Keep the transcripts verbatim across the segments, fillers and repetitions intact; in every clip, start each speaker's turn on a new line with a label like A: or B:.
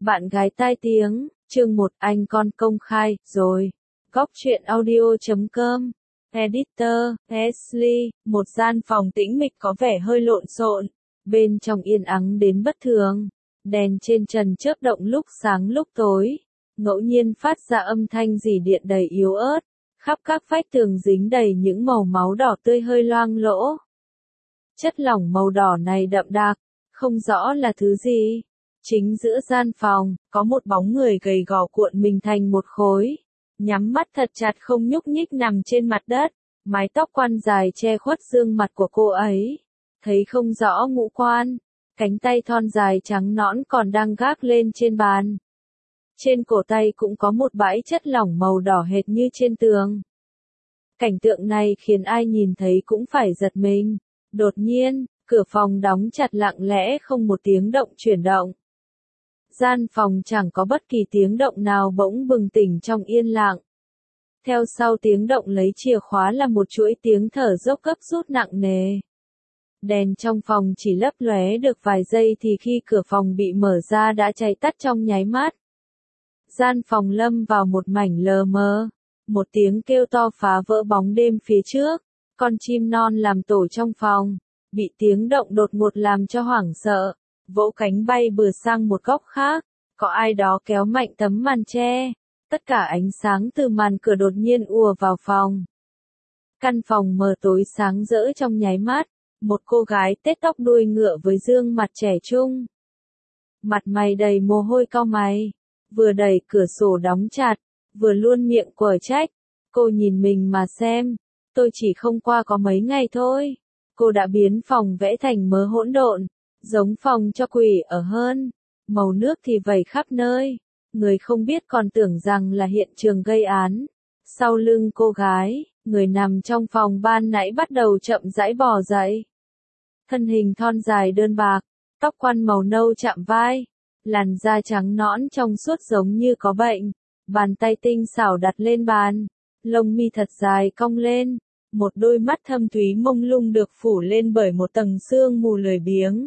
A: Bạn gái tai tiếng, chương một anh con công khai, rồi. Góc truyện audio chấm com. Editor, Ashley, một gian phòng tĩnh mịch có vẻ hơi lộn xộn. Bên trong yên ắng đến bất thường. Đèn trên trần chớp động lúc sáng lúc tối. Ngẫu nhiên phát ra âm thanh rỉ điện đầy yếu ớt. Khắp các vách tường dính đầy những màu máu đỏ tươi hơi loang lỗ. Chất lỏng màu đỏ này đậm đặc, không rõ là thứ gì. Chính giữa gian phòng, có một bóng người gầy gò cuộn mình thành một khối. Nhắm mắt thật chặt không nhúc nhích nằm trên mặt đất. Mái tóc quăn dài che khuất gương mặt của cô ấy. Thấy không rõ ngũ quan. Cánh tay thon dài trắng nõn còn đang gác lên trên bàn. Trên cổ tay cũng có một bãi chất lỏng màu đỏ hệt như trên tường. Cảnh tượng này khiến ai nhìn thấy cũng phải giật mình. Đột nhiên, cửa phòng đóng chặt lặng lẽ không một tiếng động chuyển động. Gian phòng chẳng có bất kỳ tiếng động nào bỗng bừng tỉnh trong yên lặng. Theo sau tiếng động lấy chìa khóa là một chuỗi tiếng thở dốc gấp rút nặng nề. Đèn trong phòng chỉ lấp lóe được vài giây thì khi cửa phòng bị mở ra đã cháy tắt trong nháy mắt. Gian phòng lâm vào một mảnh lờ mờ. Một tiếng kêu to phá vỡ bóng đêm phía trước. Con chim non làm tổ trong phòng. Bị tiếng động đột ngột làm cho hoảng sợ. Vỗ cánh bay bừa sang một góc khác. Có ai đó kéo mạnh tấm màn che. Tất cả ánh sáng từ màn cửa đột nhiên ùa vào phòng. Căn phòng mờ tối sáng rỡ trong nháy mắt. Một cô gái tết tóc đuôi ngựa với gương mặt trẻ trung. Mặt mày đầy mồ hôi cau mày. Vừa đẩy cửa sổ đóng chặt. Vừa luôn miệng quở trách. Cô nhìn mình mà xem. Tôi chỉ không qua có mấy ngày thôi. Cô đã biến phòng vẽ thành mớ hỗn độn. Giống phòng cho quỷ ở hơn. Màu nước thì vẩy khắp nơi. Người không biết còn tưởng rằng là hiện trường gây án. Sau lưng cô gái, người nằm trong phòng ban nãy bắt đầu chậm rãi bò dậy. Thân hình thon dài đơn bạc, tóc quăn màu nâu chạm vai. Làn da trắng nõn trong suốt giống như có bệnh. Bàn tay tinh xảo đặt lên bàn. Lông mi thật dài cong lên. Một đôi mắt thâm thúy mông lung được phủ lên bởi một tầng sương mù lười biếng.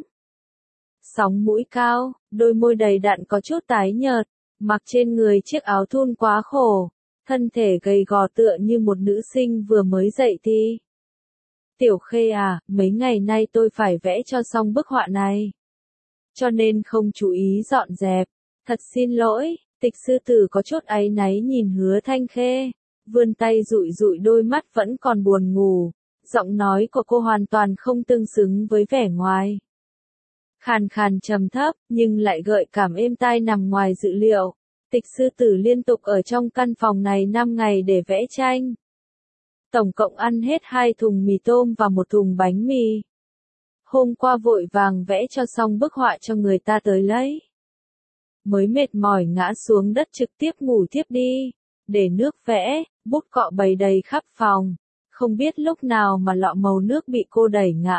A: Sóng mũi cao, đôi môi đầy đặn có chút tái nhợt, mặc trên người chiếc áo thun quá khổ, thân thể gầy gò tựa như một nữ sinh vừa mới dậy thì. Tiểu Khê à, mấy ngày nay tôi phải vẽ cho xong bức họa này. Cho nên không chú ý dọn dẹp. Thật xin lỗi, Tịch sư tử có chút áy náy nhìn Hứa Thanh Khê. Vươn tay dụi dụi đôi mắt vẫn còn buồn ngủ. Giọng nói của cô hoàn toàn không tương xứng với vẻ ngoài. Khàn khàn trầm thấp, nhưng lại gợi cảm êm tai nằm ngoài dự liệu. Tịch sư tử liên tục ở trong căn phòng này năm ngày để vẽ tranh. Tổng cộng ăn hết hai thùng mì tôm và một thùng bánh mì. Hôm qua vội vàng vẽ cho xong bức họa cho người ta tới lấy. Mới mệt mỏi ngã xuống đất trực tiếp ngủ tiếp đi. Để nước vẽ, bút cọ bày đầy khắp phòng. Không biết lúc nào mà lọ màu nước bị cô đẩy ngã.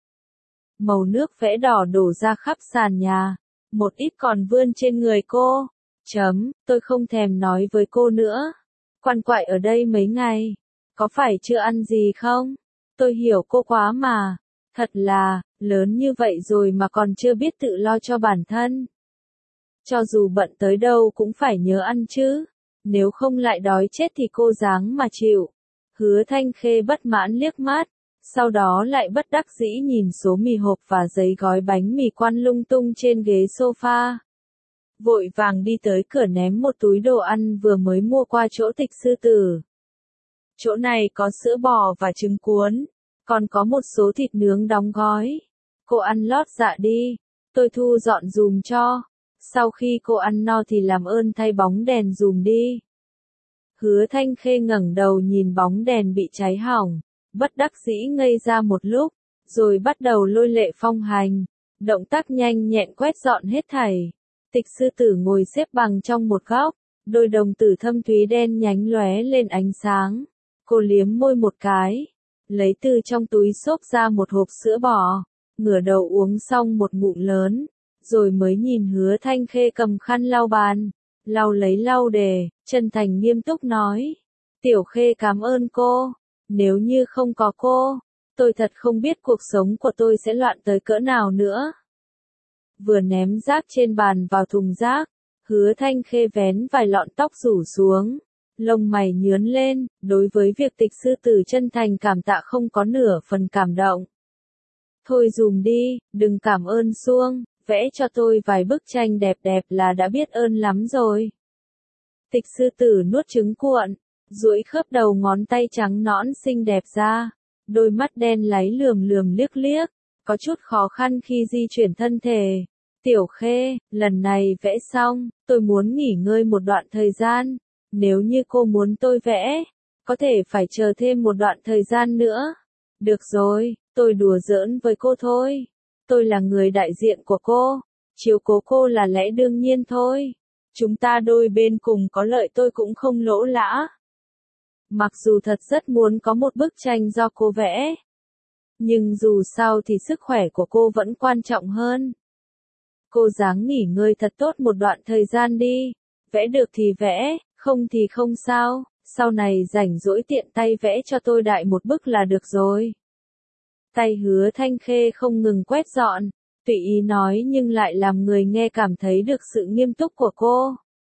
A: Màu nước vẽ đỏ đổ ra khắp sàn nhà. Một ít còn vươn trên người cô. Chấm, tôi không thèm nói với cô nữa. Quằn quại ở đây mấy ngày. Có phải chưa ăn gì không? Tôi hiểu cô quá mà. Thật là, lớn như vậy rồi mà còn chưa biết tự lo cho bản thân. Cho dù bận tới đâu cũng phải nhớ ăn chứ. Nếu không lại đói chết thì cô dáng mà chịu. Hứa Thanh Khê bất mãn liếc mắt. Sau đó lại bất đắc dĩ nhìn số mì hộp và giấy gói bánh mì quăn lung tung trên ghế sofa. Vội vàng đi tới cửa ném một túi đồ ăn vừa mới mua qua chỗ Tịch sư tử. Chỗ này có sữa bò và trứng cuốn. Còn có một số thịt nướng đóng gói. Cô ăn lót dạ đi. Tôi thu dọn dùm cho. Sau khi cô ăn no thì làm ơn thay bóng đèn dùm đi. Hứa Thanh Khê ngẩng đầu nhìn bóng đèn bị cháy hỏng. Bất đắc dĩ ngây ra một lúc. Rồi bắt đầu lôi lệ phong hành. Động tác nhanh nhẹn quét dọn hết thảy. Tịch sư tử ngồi xếp bằng trong một góc. Đôi đồng tử thâm thúy đen nhánh lóe lên ánh sáng. Cô liếm môi một cái. Lấy từ trong túi xốp ra một hộp sữa bò. Ngửa đầu uống xong một ngụm lớn. Rồi mới nhìn Hứa Thanh Khê cầm khăn lau bàn. Lau lấy lau đề, chân thành nghiêm túc nói. Tiểu Khê cảm ơn cô. Nếu như không có cô, tôi thật không biết cuộc sống của tôi sẽ loạn tới cỡ nào nữa. Vừa ném rác trên bàn vào thùng rác, Hứa Thanh Khê vén vài lọn tóc rủ xuống, lông mày nhướn lên, đối với việc Tịch sư tử chân thành cảm tạ không có nửa phần cảm động. Thôi dùm đi, đừng cảm ơn suông, vẽ cho tôi vài bức tranh đẹp đẹp là đã biết ơn lắm rồi. Tịch sư tử nuốt trứng cuộn, duỗi khớp đầu ngón tay trắng nõn xinh đẹp ra, đôi mắt đen láy lườm lườm liếc liếc, có chút khó khăn khi di chuyển thân thể. Tiểu Khê, lần này vẽ xong, tôi muốn nghỉ ngơi một đoạn thời gian, nếu như cô muốn tôi vẽ, có thể phải chờ thêm một đoạn thời gian nữa. Được rồi, tôi đùa giỡn với cô thôi, tôi là người đại diện của cô, chiếu cố cô là lẽ đương nhiên thôi. Chúng ta đôi bên cùng có lợi, tôi cũng không lỗ lã. Mặc dù thật rất muốn có một bức tranh do cô vẽ, nhưng dù sao thì sức khỏe của cô vẫn quan trọng hơn. Cô ráng nghỉ ngơi thật tốt một đoạn thời gian đi, vẽ được thì vẽ, không thì không sao, sau này rảnh rỗi tiện tay vẽ cho tôi đại một bức là được rồi. Tay Hứa Thanh Khê không ngừng quét dọn, tùy ý nói nhưng lại làm người nghe cảm thấy được sự nghiêm túc của cô.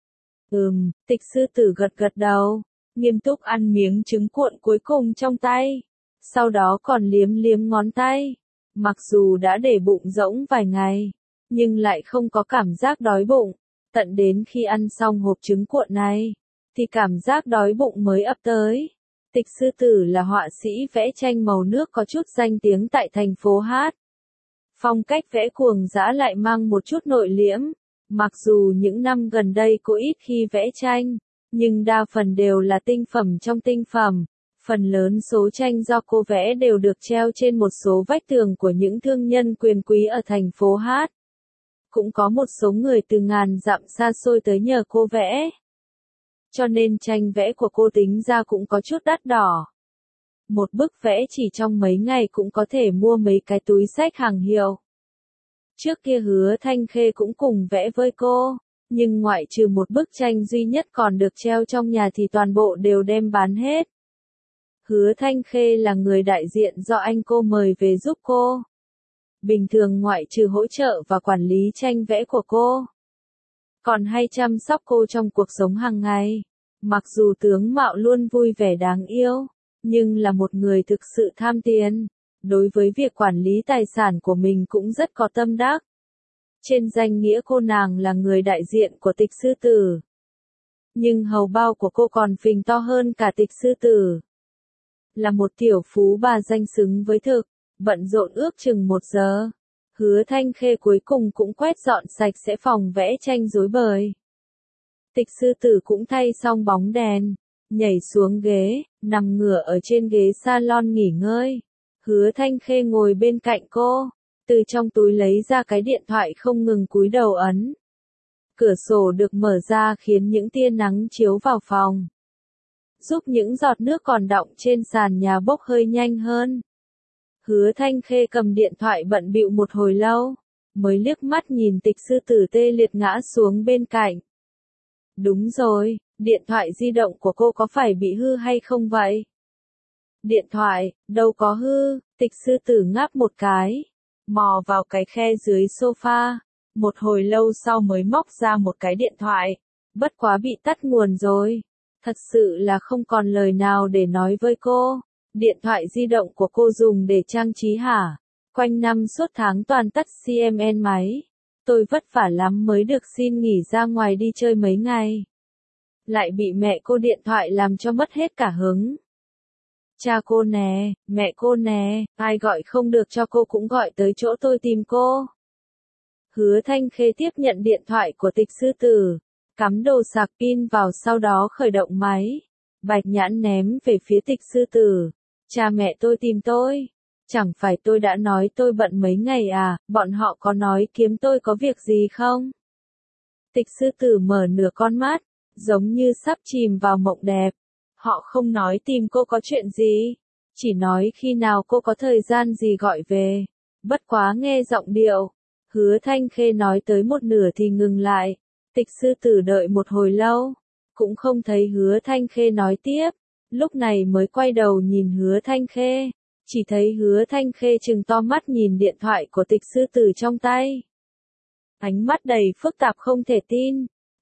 A: Ừm, Tịch sư tử gật gật đầu, nghiêm túc ăn miếng trứng cuộn cuối cùng trong tay, sau đó còn liếm liếm ngón tay. Mặc dù đã để bụng rỗng vài ngày, nhưng lại không có cảm giác đói bụng, tận đến khi ăn xong hộp trứng cuộn này, thì cảm giác đói bụng mới ập tới. Tịch sư tử là họa sĩ vẽ tranh màu nước có chút danh tiếng tại thành phố Hát. Phong cách vẽ cuồng dã lại mang một chút nội liễm, mặc dù những năm gần đây cô ít khi vẽ tranh, nhưng đa phần đều là tinh phẩm trong tinh phẩm. Phần lớn số tranh do cô vẽ đều được treo trên một số vách tường của những thương nhân quyền quý ở thành phố Hát. Cũng có một số người từ ngàn dặm xa xôi tới nhờ cô vẽ. Cho nên tranh vẽ của cô tính ra cũng có chút đắt đỏ. Một bức vẽ chỉ trong mấy ngày cũng có thể mua mấy cái túi xách hàng hiệu. Trước kia Hứa Thanh Khê cũng cùng vẽ với cô, nhưng ngoại trừ một bức tranh duy nhất còn được treo trong nhà thì toàn bộ đều đem bán hết. Hứa Thanh Khê là người đại diện do anh cô mời về giúp cô. Bình thường ngoại trừ hỗ trợ và quản lý tranh vẽ của cô, còn hay chăm sóc cô trong cuộc sống hàng ngày. Mặc dù tướng mạo luôn vui vẻ đáng yêu, nhưng là một người thực sự tham tiền, đối với việc quản lý tài sản của mình cũng rất có tâm đắc. Trên danh nghĩa cô nàng là người đại diện của Tịch sư tử, nhưng hầu bao của cô còn phình to hơn cả Tịch sư tử. Là một tiểu phú bà danh xứng với thực, bận rộn ước chừng một giờ. Hứa Thanh Khê cuối cùng cũng quét dọn sạch sẽ phòng vẽ tranh rối bời. Tịch sư tử cũng thay xong bóng đèn, nhảy xuống ghế, nằm ngửa ở trên ghế salon nghỉ ngơi. Hứa Thanh Khê ngồi bên cạnh cô, từ trong túi lấy ra cái điện thoại không ngừng cúi đầu ấn. Cửa sổ được mở ra khiến những tia nắng chiếu vào phòng, giúp những giọt nước còn đọng trên sàn nhà bốc hơi nhanh hơn. Hứa Thanh Khê cầm điện thoại bận bịu một hồi lâu, mới liếc mắt nhìn Tịch sư tử tê liệt ngã xuống bên cạnh. Đúng rồi, điện thoại di động của cô có phải bị hư hay không vậy? Điện thoại, đâu có hư, Tịch sư tử ngáp một cái, mò vào cái khe dưới sofa, một hồi lâu sau mới móc ra một cái điện thoại, bất quá bị tắt nguồn rồi. Thật sự là không còn lời nào để nói với cô. Điện thoại di động của cô dùng để trang trí hả? Quanh năm suốt tháng toàn tắt xê em en máy. Tôi vất vả lắm mới được xin nghỉ ra ngoài đi chơi mấy ngày. Lại bị mẹ cô điện thoại làm cho mất hết cả hứng. Cha cô nè, mẹ cô nè, ai gọi không được cho cô cũng gọi tới chỗ tôi tìm cô. Hứa Thanh Khê tiếp nhận điện thoại của Tịch sư tử, cắm đồ sạc pin vào sau đó khởi động máy. Bạch nhãn ném về phía Tịch sư tử. Cha mẹ tôi tìm tôi. Chẳng phải tôi đã nói tôi bận mấy ngày à, bọn họ có nói kiếm tôi có việc gì không? Tịch sư tử mở nửa con mắt, giống như sắp chìm vào mộng đẹp. Họ không nói tìm cô có chuyện gì, chỉ nói khi nào cô có thời gian gì gọi về. Bất quá nghe giọng điệu, Hứa Thanh Khê nói tới một nửa thì ngừng lại. Tịch sư tử đợi một hồi lâu, cũng không thấy Hứa Thanh Khê nói tiếp, lúc này mới quay đầu nhìn Hứa Thanh Khê, chỉ thấy Hứa Thanh Khê trừng to mắt nhìn điện thoại của Tịch sư tử trong tay. Ánh mắt đầy phức tạp không thể tin,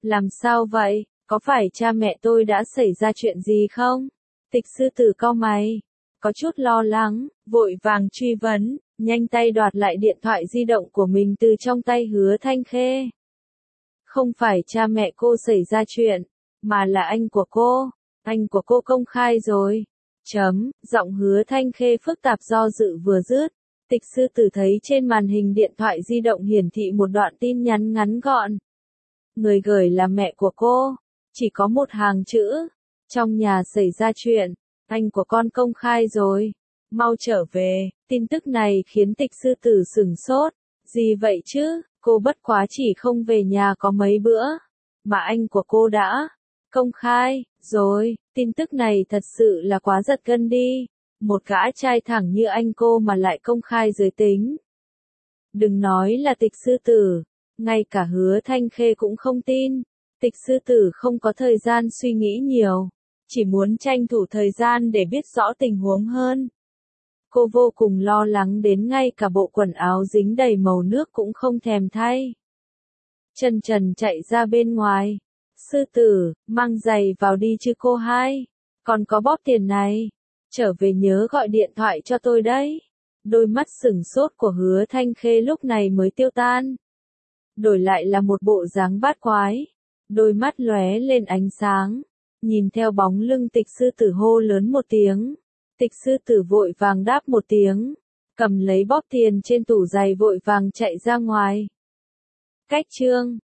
A: Làm sao vậy, có phải cha mẹ tôi đã xảy ra chuyện gì không? Tịch sư tử cau mày, có chút lo lắng, vội vàng truy vấn, nhanh tay đoạt lại điện thoại di động của mình từ trong tay Hứa Thanh Khê. Không phải cha mẹ cô xảy ra chuyện, mà là anh của cô, anh của cô công khai rồi. Chấm, giọng Hứa Thanh Khê phức tạp do dự vừa dứt. Tịch sư tử thấy trên màn hình điện thoại di động hiển thị một đoạn tin nhắn ngắn gọn. Người gửi là mẹ của cô, chỉ có một hàng chữ. Trong nhà xảy ra chuyện, anh của con công khai rồi. Mau trở về, tin tức này khiến tịch sư tử sửng sốt. Gì vậy chứ, cô bất quá chỉ không về nhà có mấy bữa, mà anh của cô đã công khai rồi. Tin tức này thật sự là quá giật gân đi. Một gã trai thẳng như anh cô mà lại công khai giới tính. Đừng nói là tịch sư tử, ngay cả Hứa Thanh Khê cũng không tin. Tịch sư tử không có thời gian suy nghĩ nhiều, chỉ muốn tranh thủ thời gian để biết rõ tình huống hơn. Cô vô cùng lo lắng đến ngay cả bộ quần áo dính đầy màu nước cũng không thèm thay. Chân trần chạy ra bên ngoài. Sư tử, mang giày vào đi chứ cô hai. Còn có bóp tiền này. Trở về nhớ gọi điện thoại cho tôi đấy. Đôi mắt sửng sốt của Hứa Thanh Khê lúc này mới tiêu tan. Đổi lại là một bộ dáng bát quái. Đôi mắt lóe lên ánh sáng. Nhìn theo bóng lưng tịch sư tử hô lớn một tiếng. Tịch sư tử vội vàng đáp một tiếng. Cầm lấy bóp tiền trên tủ giày vội vàng chạy ra ngoài. Cách chương